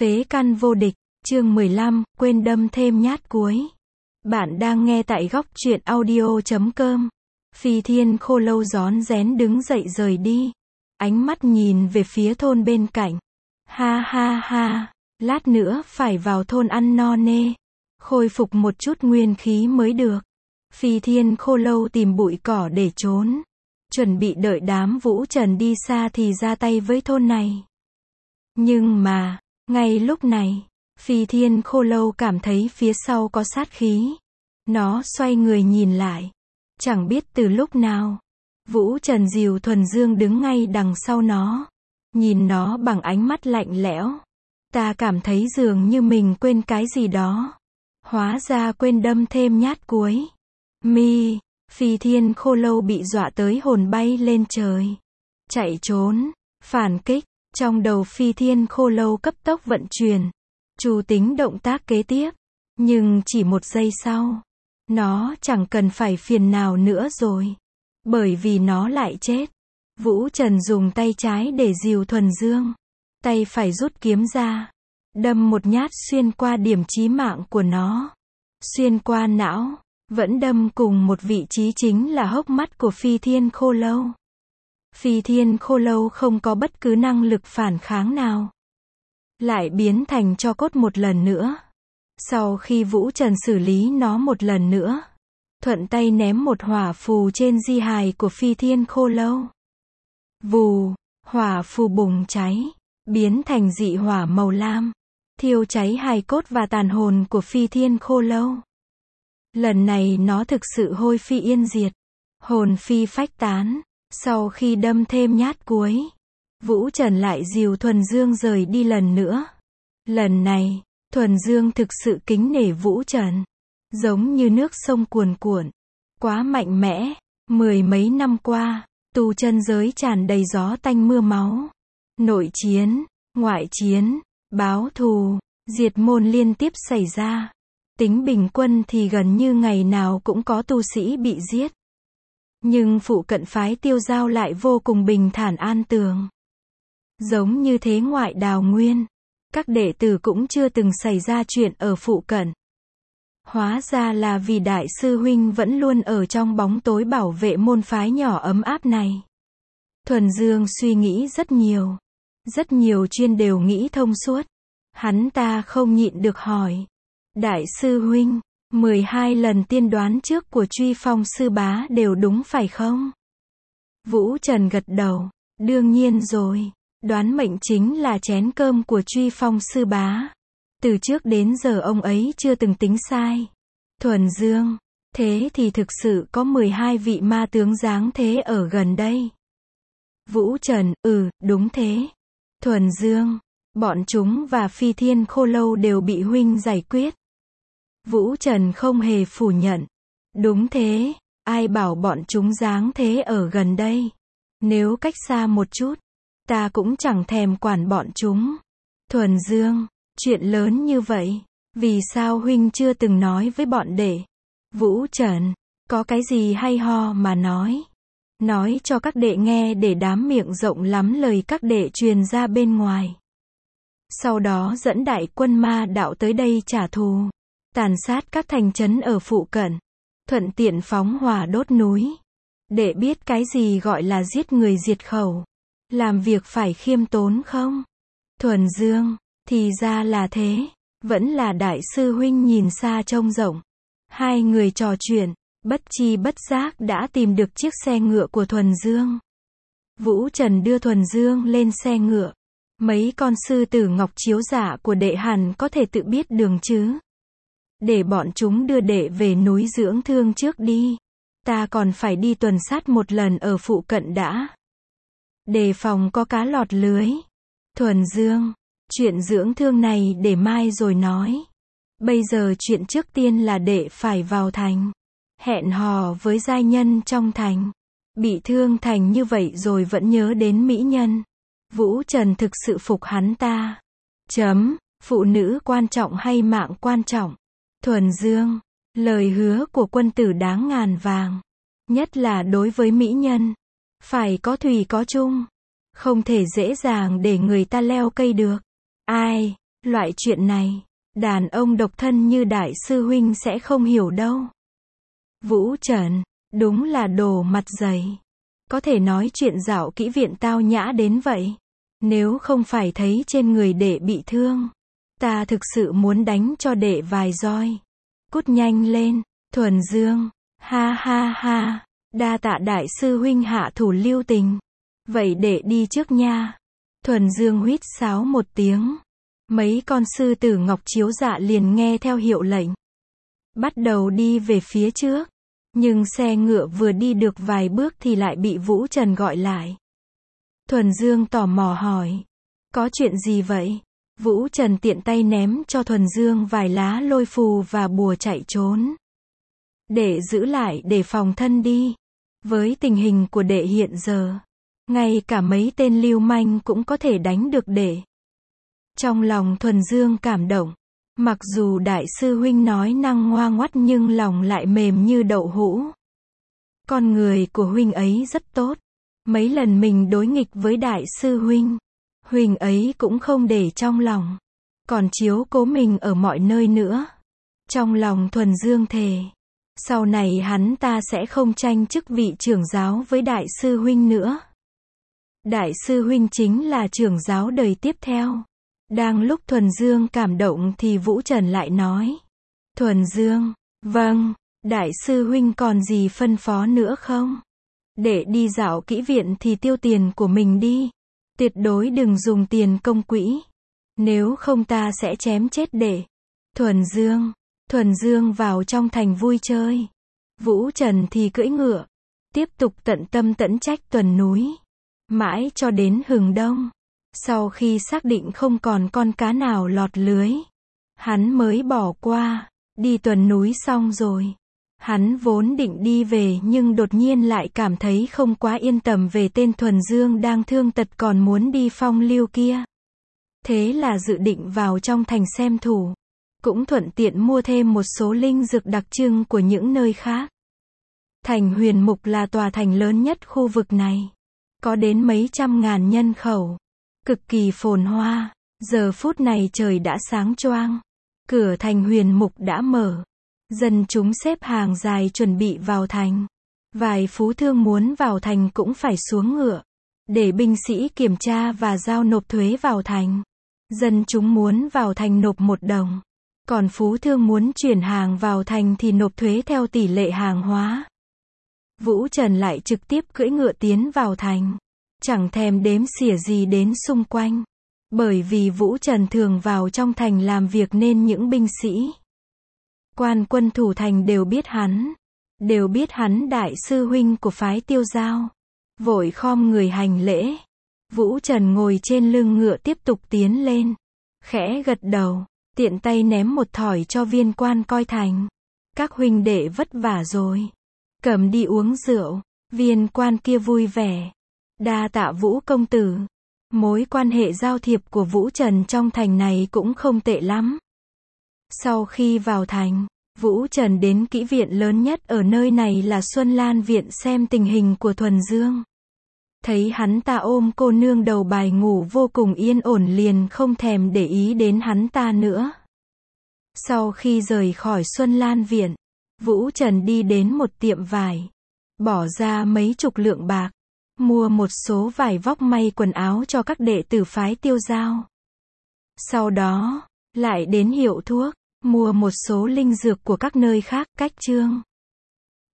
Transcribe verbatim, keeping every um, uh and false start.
Phế căn vô địch, chương mười lăm, quên đâm thêm nhát cuối. Bạn đang nghe tại góc truyện audio chấm com. Phi Thiên Khô Lâu rón rén đứng dậy rời đi. Ánh mắt nhìn về phía thôn bên cạnh. Ha ha ha, lát nữa phải vào thôn ăn no nê. Khôi phục một chút nguyên khí mới được. Phi Thiên Khô Lâu tìm bụi cỏ để trốn. Chuẩn bị đợi đám Vũ Trần đi xa thì ra tay với thôn này. Nhưng mà, ngay lúc này, Phi Thiên Khô Lâu cảm thấy phía sau có sát khí. Nó xoay người nhìn lại. Chẳng biết từ lúc nào, Vũ Trần Diều Thuần Dương đứng ngay đằng sau nó. Nhìn nó bằng ánh mắt lạnh lẽo. Ta cảm thấy dường như mình quên cái gì đó. Hóa ra quên đâm thêm nhát cuối. Mi, Phi Thiên Khô Lâu bị dọa tới hồn bay lên trời. Chạy trốn, phản kích. Trong đầu Phi Thiên Khô Lâu cấp tốc vận chuyển. Chủ tính động tác kế tiếp. Nhưng chỉ một giây sau, nó chẳng cần phải phiền nào nữa rồi. Bởi vì nó lại chết. Vũ Trần dùng tay trái để dìu Thuần Dương. Tay phải rút kiếm ra. Đâm một nhát xuyên qua điểm chí mạng của nó. Xuyên qua não. Vẫn đâm cùng một vị trí chính là hốc mắt của Phi Thiên Khô Lâu. Phi Thiên Khô Lâu không có bất cứ năng lực phản kháng nào. Lại biến thành tro cốt một lần nữa. Sau khi Vũ Trần xử lý nó một lần nữa, thuận tay ném một hỏa phù trên di hài của Phi Thiên Khô Lâu. Vù, hỏa phù bùng cháy, biến thành dị hỏa màu lam, thiêu cháy hài cốt và tàn hồn của Phi Thiên Khô Lâu. Lần này nó thực sự hôi phi yên diệt, hồn phi phách tán. Sau khi đâm thêm nhát cuối, Vũ Trần lại dìu Thuần Dương rời đi lần nữa. Lần này, Thuần Dương thực sự kính nể Vũ Trần. Giống như nước sông cuồn cuộn. Quá mạnh mẽ. Mười mấy năm qua, tu chân giới tràn đầy gió tanh mưa máu. Nội chiến, ngoại chiến, báo thù, diệt môn liên tiếp xảy ra. Tính bình quân thì gần như ngày nào cũng có tu sĩ bị giết. Nhưng phụ cận phái Tiêu Giao lại vô cùng bình thản an tường. Giống như thế ngoại Đào Nguyên, các đệ tử cũng chưa từng xảy ra chuyện ở phụ cận. Hóa ra là vì đại sư huynh vẫn luôn ở trong bóng tối bảo vệ môn phái nhỏ ấm áp này. Thuần Dương suy nghĩ rất nhiều. Rất nhiều chuyên đều nghĩ thông suốt. Hắn ta không nhịn được hỏi. Đại sư huynh, mười hai lần tiên đoán trước của Truy Phong sư bá đều đúng phải không? Vũ Trần gật đầu. Đương nhiên rồi. Đoán mệnh chính là chén cơm của Truy Phong sư bá. Từ trước đến giờ ông ấy chưa từng tính sai. Thuần Dương, thế thì thực sự có mười hai vị ma tướng dáng thế ở gần đây. Vũ Trần, ừ, đúng thế. Thuần Dương, bọn chúng và Phi Thiên Khô Lâu đều bị huynh giải quyết. Vũ Trần không hề phủ nhận. Đúng thế, ai bảo bọn chúng dáng thế ở gần đây. Nếu cách xa một chút, ta cũng chẳng thèm quản bọn chúng. Thuần Dương, chuyện lớn như vậy, vì sao huynh chưa từng nói với bọn đệ? Vũ Trần, có cái gì hay ho mà nói? Nói cho các đệ nghe để đám miệng rộng lắm lời các đệ truyền ra bên ngoài. Sau đó dẫn đại quân ma đạo tới đây trả thù. Tàn sát các thành trấn ở phụ cận. Thuận tiện phóng hỏa đốt núi. Đệ biết cái gì gọi là giết người diệt khẩu. Làm việc phải khiêm tốn không? Thuần Dương, thì ra là thế. Vẫn là đại sư huynh nhìn xa trông rộng. Hai người trò chuyện, bất chi bất giác đã tìm được chiếc xe ngựa của Thuần Dương. Vũ Trần đưa Thuần Dương lên xe ngựa. Mấy con sư tử ngọc chiếu giả của đệ hẳn có thể tự biết đường chứ. Để bọn chúng đưa đệ về núi dưỡng thương trước đi. Ta còn phải đi tuần sát một lần ở phụ cận đã. Đề phòng có cá lọt lưới. Thuần Dương, chuyện dưỡng thương này để mai rồi nói. Bây giờ chuyện trước tiên là đệ phải vào thành. Hẹn hò với giai nhân trong thành. Bị thương thành như vậy rồi vẫn nhớ đến mỹ nhân. Vũ Trần thực sự phục hắn ta. Chấm, phụ nữ quan trọng hay mạng quan trọng? Thuần Dương, lời hứa của quân tử đáng ngàn vàng. Nhất là đối với mỹ nhân. Phải có thủy có chung. Không thể dễ dàng để người ta leo cây được. Ai, Loại chuyện này, đàn ông độc thân như đại sư huynh sẽ không hiểu đâu. Vũ Trần, đúng là đồ mặt dày. Có thể nói chuyện dạo kỹ viện tao nhã đến vậy. Nếu không phải thấy trên người đệ bị thương, ta thực sự muốn đánh cho đệ vài roi. Cút nhanh lên, Thuần Dương, ha ha ha, đa tạ đại sư huynh hạ thủ lưu tình. Vậy đệ đi trước nha. Thuần Dương huýt sáo một tiếng. Mấy con sư tử ngọc chiếu dạ liền nghe theo hiệu lệnh. Bắt đầu đi về phía trước. Nhưng xe ngựa vừa đi được vài bước thì lại bị Vũ Trần gọi lại. Thuần Dương tò mò hỏi. Có chuyện gì vậy? Vũ Trần tiện tay ném cho Thuần Dương vài lá lôi phù và bùa chạy trốn. Đệ giữ lại để phòng thân đi. Với tình hình của đệ hiện giờ, ngay cả mấy tên lưu manh cũng có thể đánh được đệ. Trong lòng Thuần Dương cảm động. Mặc dù đại sư huynh nói năng ngoa ngoắt nhưng lòng lại mềm như đậu hũ. Con người của huynh ấy rất tốt. Mấy lần mình đối nghịch với đại sư huynh, huynh ấy cũng không để trong lòng. Còn chiếu cố mình ở mọi nơi nữa. Trong lòng Thuần Dương thề, sau này hắn ta sẽ không tranh chức vị trưởng giáo với đại sư huynh nữa. Đại sư huynh chính là trưởng giáo đời tiếp theo. Đang lúc Thuần Dương cảm động thì Vũ Trần lại nói. Thuần Dương, vâng, đại sư huynh còn gì phân phó nữa không? Để đi dạo kỹ viện thì tiêu tiền của mình đi. Tuyệt đối đừng dùng tiền công quỹ. Nếu không ta sẽ chém chết đệ. Thuần Dương, Thuần Dương vào trong thành vui chơi. Vũ Trần thì cưỡi ngựa. Tiếp tục tận tâm tẫn trách tuần núi. Mãi cho đến hừng đông. Sau khi xác định không còn con cá nào lọt lưới, hắn mới bỏ qua. Đi tuần núi xong rồi, hắn vốn định đi về nhưng đột nhiên lại cảm thấy không quá yên tâm về tên Thuần Dương đang thương tật còn muốn đi phong lưu kia. Thế là dự định vào trong thành xem thử, cũng thuận tiện mua thêm một số linh dược đặc trưng của những nơi khác. Thành Huyền Mục là tòa thành lớn nhất khu vực này, có đến mấy trăm ngàn nhân khẩu, cực kỳ phồn hoa. Giờ phút này trời đã sáng choang, cửa thành Huyền Mục đã mở, dân chúng xếp hàng dài chuẩn bị vào thành. Vài phú thương muốn vào thành cũng phải xuống ngựa, để binh sĩ kiểm tra và giao nộp thuế vào thành. Dân chúng muốn vào thành nộp một đồng, còn phú thương muốn chuyển hàng vào thành thì nộp thuế theo tỷ lệ hàng hóa. Vũ Trần lại trực tiếp cưỡi ngựa tiến vào thành, chẳng thèm đếm xỉa gì đến xung quanh. Bởi vì Vũ Trần thường vào trong thành làm việc nên những binh sĩ, quan quân thủ thành đều biết hắn, đều biết hắn đại sư huynh của phái Tiêu Giao. Vội khom người hành lễ. Vũ Trần ngồi trên lưng ngựa tiếp tục tiến lên, khẽ gật đầu, tiện tay ném một thỏi cho viên quan coi thành. Các huynh đệ vất vả rồi, cầm đi uống rượu. Viên quan kia vui vẻ. Đa tạ Vũ công tử. Mối quan hệ giao thiệp của Vũ Trần trong thành này cũng không tệ lắm. Sau khi vào thành, Vũ Trần đến kỹ viện lớn nhất ở nơi này là Xuân Lan Viện xem tình hình của Thuần Dương. Thấy hắn ta ôm cô nương đầu bài ngủ vô cùng yên ổn liền không thèm để ý đến hắn ta nữa. Sau khi rời khỏi Xuân Lan Viện, Vũ Trần đi đến một tiệm vải, bỏ ra mấy chục lượng bạc, mua một số vải vóc may quần áo cho các đệ tử phái Tiêu Giao. Sau đó, lại đến hiệu thuốc, mua một số linh dược của các nơi khác, cách trương.